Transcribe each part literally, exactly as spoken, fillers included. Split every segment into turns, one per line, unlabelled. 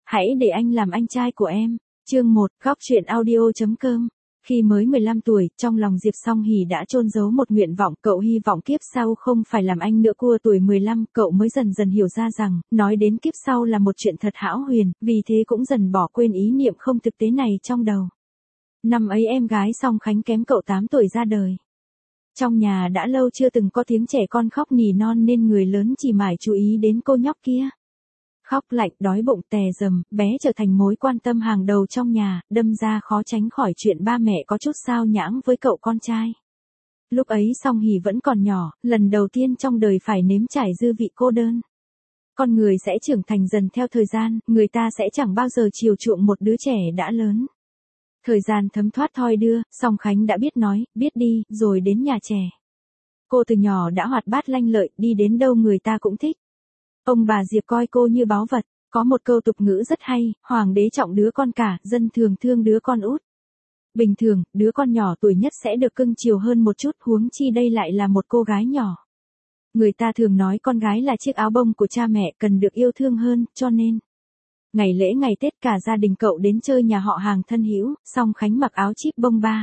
hãy để anh làm anh trai của em. Chương một, góc truyện audio chấm com. Khi mới mười lăm tuổi, trong lòng Diệp Song Hỷ đã chôn giấu một nguyện vọng, cậu hy vọng kiếp sau không phải làm anh nữa. Cua tuổi mười lăm, cậu mới dần dần hiểu ra rằng, nói đến kiếp sau là một chuyện thật hão huyền, vì thế cũng dần bỏ quên ý niệm không thực tế này trong đầu. Năm ấy em gái Song Khánh kém cậu tám tuổi ra đời. Trong nhà đã lâu chưa từng có tiếng trẻ con khóc nỉ non nên người lớn chỉ mải chú ý đến cô nhóc kia. Khóc lạnh, đói bụng, tè dầm, bé trở thành mối quan tâm hàng đầu trong nhà, đâm ra khó tránh khỏi chuyện ba mẹ có chút sao nhãng với cậu con trai. Lúc ấy Song Hỷ vẫn còn nhỏ, lần đầu tiên trong đời phải nếm trải dư vị cô đơn. Con người sẽ trưởng thành dần theo thời gian, người ta sẽ chẳng bao giờ chiều chuộng một đứa trẻ đã lớn. Thời gian thấm thoát thoi đưa, Song Khánh đã biết nói, biết đi, rồi đến nhà trẻ. Cô từ nhỏ đã hoạt bát lanh lợi, đi đến đâu người ta cũng thích. Ông bà Diệp coi cô như báu vật, có một câu tục ngữ rất hay, hoàng đế trọng đứa con cả, dân thường thương đứa con út. Bình thường, đứa con nhỏ tuổi nhất sẽ được cưng chiều hơn một chút, huống chi đây lại là một cô gái nhỏ. Người ta thường nói con gái là chiếc áo bông của cha mẹ, cần được yêu thương hơn, cho nên ngày lễ ngày Tết cả gia đình cậu đến chơi nhà họ hàng thân hữu, Song Khánh mặc áo chíp bông ba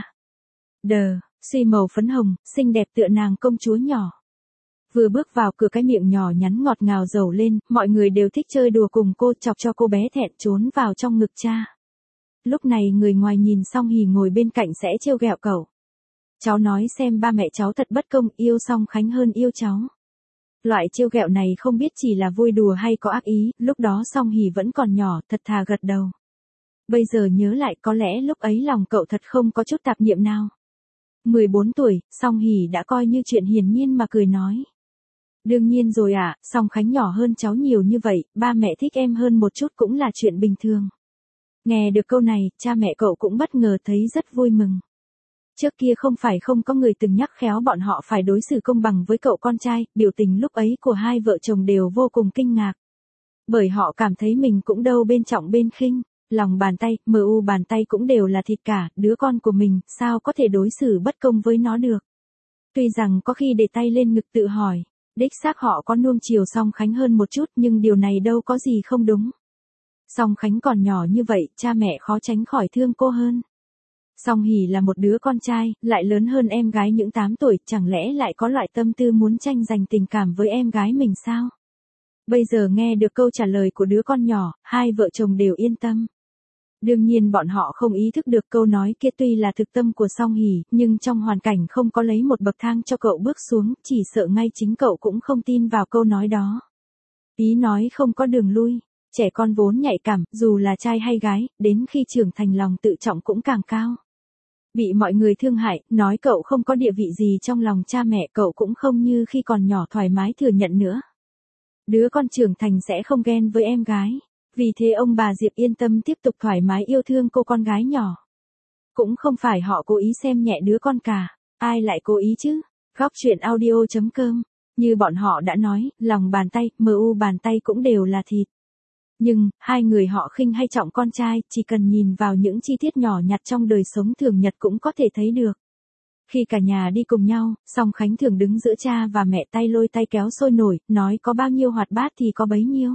đờ, xi màu phấn hồng, xinh đẹp tựa nàng công chúa nhỏ. Vừa bước vào cửa cái miệng nhỏ nhắn ngọt ngào dầu lên, mọi người đều thích chơi đùa cùng cô, chọc cho cô bé thẹn trốn vào trong ngực cha. Lúc này người ngoài nhìn Song Hỷ ngồi bên cạnh sẽ trêu ghẹo cậu. Cháu nói xem ba mẹ cháu thật bất công, yêu Song Khánh hơn yêu cháu. Loại trêu ghẹo này không biết chỉ là vui đùa hay có ác ý, lúc đó Song Hỷ vẫn còn nhỏ, thật thà gật đầu. Bây giờ nhớ lại có lẽ lúc ấy lòng cậu thật không có chút tạp niệm nào. mười bốn tuổi, Song Hỷ đã coi như chuyện hiển nhiên mà cười nói. Đương nhiên rồi ạ, à, Song Khánh nhỏ hơn cháu nhiều như vậy, ba mẹ thích em hơn một chút cũng là chuyện bình thường. Nghe được câu này, cha mẹ cậu cũng bất ngờ thấy rất vui mừng. Trước kia không phải không có người từng nhắc khéo bọn họ phải đối xử công bằng với cậu con trai, biểu tình lúc ấy của hai vợ chồng đều vô cùng kinh ngạc. Bởi họ cảm thấy mình cũng đâu bên trọng bên khinh, lòng bàn tay, mờ u bàn tay cũng đều là thịt cả, đứa con của mình, sao có thể đối xử bất công với nó được. Tuy rằng có khi để tay lên ngực tự hỏi, đích xác họ có nuông chiều Song Khánh hơn một chút nhưng điều này đâu có gì không đúng. Song Khánh còn nhỏ như vậy, cha mẹ khó tránh khỏi thương cô hơn. Song Hỷ là một đứa con trai, lại lớn hơn em gái những tám tuổi, chẳng lẽ lại có loại tâm tư muốn tranh giành tình cảm với em gái mình sao? Bây giờ nghe được câu trả lời của đứa con nhỏ, hai vợ chồng đều yên tâm. Đương nhiên bọn họ không ý thức được câu nói kia tuy là thực tâm của Song Hỷ, nhưng trong hoàn cảnh không có lấy một bậc thang cho cậu bước xuống, chỉ sợ ngay chính cậu cũng không tin vào câu nói đó. Ý nói không có đường lui, trẻ con vốn nhạy cảm, dù là trai hay gái, đến khi trưởng thành lòng tự trọng cũng càng cao. Bị mọi người thương hại, nói cậu không có địa vị gì trong lòng cha mẹ, cậu cũng không như khi còn nhỏ thoải mái thừa nhận nữa. Đứa con trưởng thành sẽ không ghen với em gái. Vì thế ông bà Diệp yên tâm tiếp tục thoải mái yêu thương cô con gái nhỏ. Cũng không phải họ cố ý xem nhẹ đứa con cả, ai lại cố ý chứ? Góc truyện audio chấm com. Như bọn họ đã nói, lòng bàn tay, mờ u bàn tay cũng đều là thịt. Nhưng, hai người họ khinh hay trọng con trai, chỉ cần nhìn vào những chi tiết nhỏ nhặt trong đời sống thường nhật cũng có thể thấy được. Khi cả nhà đi cùng nhau, Song Khánh thường đứng giữa cha và mẹ, tay lôi tay kéo sôi nổi, nói có bao nhiêu hoạt bát thì có bấy nhiêu.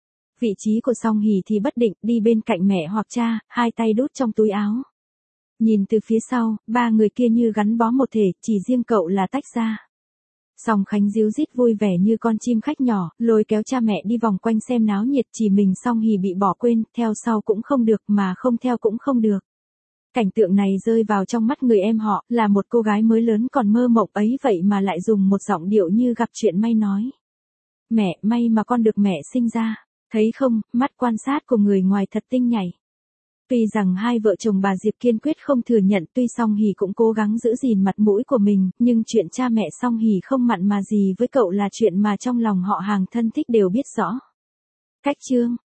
Vị trí của Song Hỷ thì bất định, đi bên cạnh mẹ hoặc cha, hai tay đút trong túi áo. Nhìn từ phía sau, ba người kia như gắn bó một thể, chỉ riêng cậu là tách ra. Song Khánh ríu rít vui vẻ như con chim khách nhỏ, lôi kéo cha mẹ đi vòng quanh xem náo nhiệt, chỉ mình Song Hỷ bị bỏ quên, theo sau cũng không được mà không theo cũng không được. Cảnh tượng này rơi vào trong mắt người em họ, là một cô gái mới lớn còn mơ mộng ấy vậy mà lại dùng một giọng điệu như gặp chuyện may nói. Mẹ, may mà con được mẹ sinh ra. Thấy không, mắt quan sát của người ngoài thật tinh nhạy. Tuy rằng hai vợ chồng bà Diệp kiên quyết không thừa nhận, tuy Song Hỷ cũng cố gắng giữ gìn mặt mũi của mình, nhưng chuyện cha mẹ Song Hỷ không mặn mà gì với cậu là chuyện mà trong lòng họ hàng thân thích đều biết rõ. Cách chương